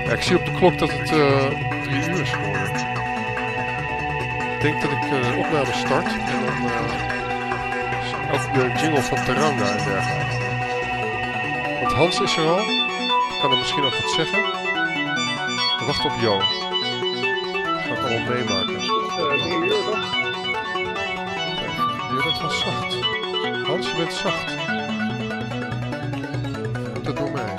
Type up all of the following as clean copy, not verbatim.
Ja, ik zie op de klok dat het 3 uur is geworden. Ik denk dat ik de opname start en dan ook de jingle van Teranga en dergelijke. Want Hans is er al. Ik kan hem misschien ook wat zeggen. We wachten op Jo. Ik ga het allemaal meemaken. 3 uur toch? Je bent wel zacht. Hans, je bent zacht. Dat door mij.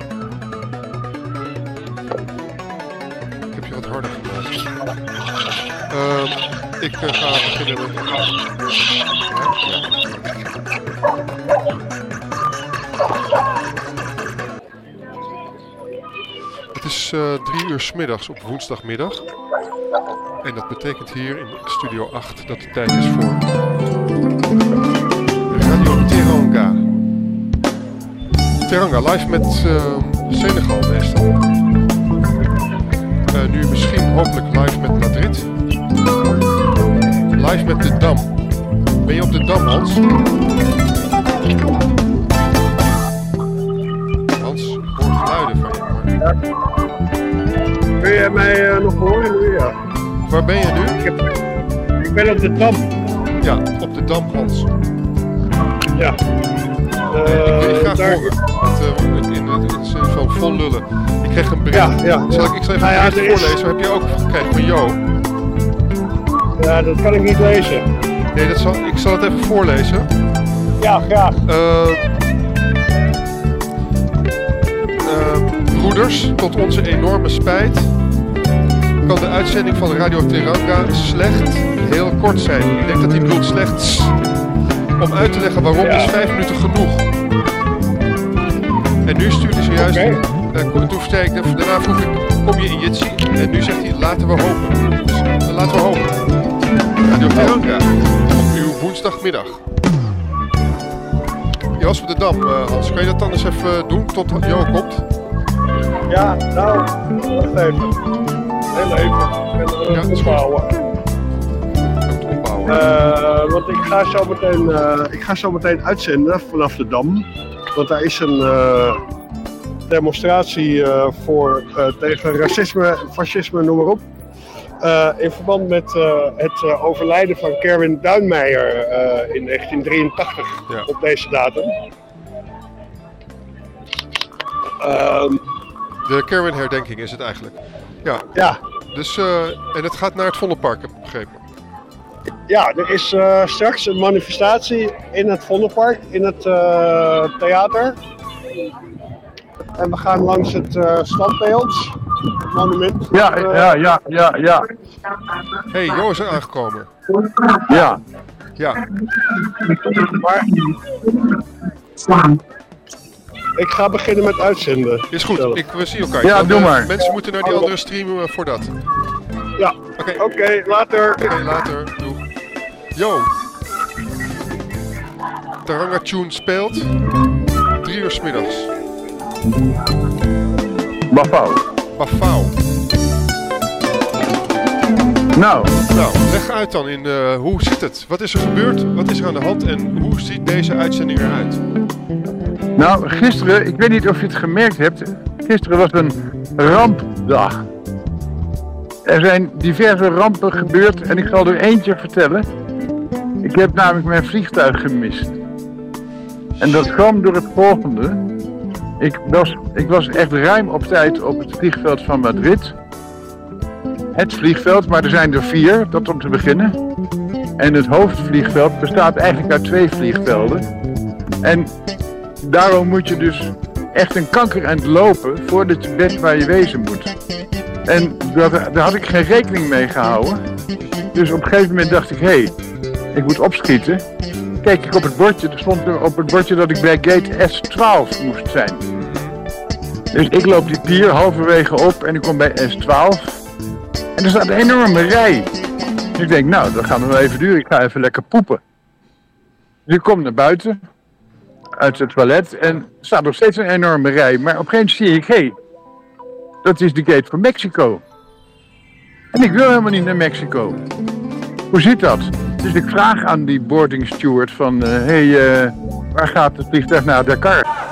Ik heb je wat harder gemaakt. Ik ga beginnen met... Het is 3 uur 's middags op woensdagmiddag. En dat betekent hier in Studio 8 dat het tijd is voor Radio Teranga. Teranga live met Senegal meestal. Nu misschien hopelijk live met Madrid. Live met de Dam. Ben je op de Dam, Hans? Hans, ik hoor geluiden van je. Maar... Kun je mij nog horen nu? Ja. Waar ben je nu? Ik ben op de Dam. Ja, op de Dam, Hans. Ja. Ik wil je graag horen. In het zin van vol lullen. Ik kreeg een bericht. Ja. Zal ik even een bericht voorlezen? Heb je ook gekregen van Jo? Ja, dat kan ik niet lezen. Nee, ik zal het even voorlezen. Ja, graag. Broeders, tot onze enorme spijt kan de uitzending van Radio Teranga slecht heel kort zijn. Ik denk dat hij bedoelt slechts. Om uit te leggen waarom is 5 minuten genoeg. En nu stuurde ze juist... Okay. Toen zei ik, daarna vroeg ik, kom je in Jitsi? En nu zegt hij, laten we hopen. Dus, laten we hopen. Radio Teranga, op uw woensdagmiddag. Je was op de Dam, Hans. Kan je dat dan eens even doen tot Jo komt? Ja, nou, wacht even. Heel even. Ik ben opbouwen. Want ik ga zo meteen uitzenden vanaf de Dam. Want daar is een demonstratie tegen racisme, fascisme, noem maar op. In verband met het overlijden van Kerwin Duinmeijer in 1983 op deze datum. De Kerwin-herdenking is het eigenlijk. Ja. Dus, en het gaat naar het Vondelpark, heb ik begrepen. Ja, er is straks een manifestatie in het Vondelpark, in het theater. En we gaan langs het standbeeld, het monument. Ja. Hey, Jo is er aangekomen. Ja. Maar ik ga beginnen met uitzenden. Is goed, we zien elkaar. Ja, doe maar. Mensen moeten naar die andere stream voor dat. Ja, oké, later. Oké, later. Doei. Jo. Teranga Tune speelt 3 uur 's middags. Bafau. Nou, leg uit dan in hoe zit het? Wat is er gebeurd? Wat is er aan de hand? En hoe ziet deze uitzending eruit? Nou, gisteren, ik weet niet of je het gemerkt hebt, gisteren was een rampdag. Er zijn diverse rampen gebeurd en ik zal er eentje vertellen. Ik heb namelijk mijn vliegtuig gemist. En dat kwam door het volgende. Ik was echt ruim op tijd op het vliegveld van Madrid. Het vliegveld, maar er zijn er 4, dat om te beginnen. En het hoofdvliegveld bestaat eigenlijk uit 2 vliegvelden. En daarom moet je dus echt een kankerend lopen voordat je weet waar je wezen moet. En daar had ik geen rekening mee gehouden. Dus op een gegeven moment dacht ik, hé, ik moet opschieten. Kijk ik op het bordje, er stond er op het bordje dat ik bij gate S12 moest zijn. Dus ik loop die pier halverwege op en ik kom bij S12. En er staat een enorme rij. Dus ik denk, nou, dat gaat nog wel even duren. Ik ga even lekker poepen. Dus ik kom naar buiten, uit het toilet, en er staat nog steeds een enorme rij. Maar op een gegeven moment zie ik, hé, dat is de gate voor Mexico. En ik wil helemaal niet naar Mexico. Hoe zit dat? Dus ik vraag aan die boarding steward van, waar gaat het vliegtuig naar Dakar?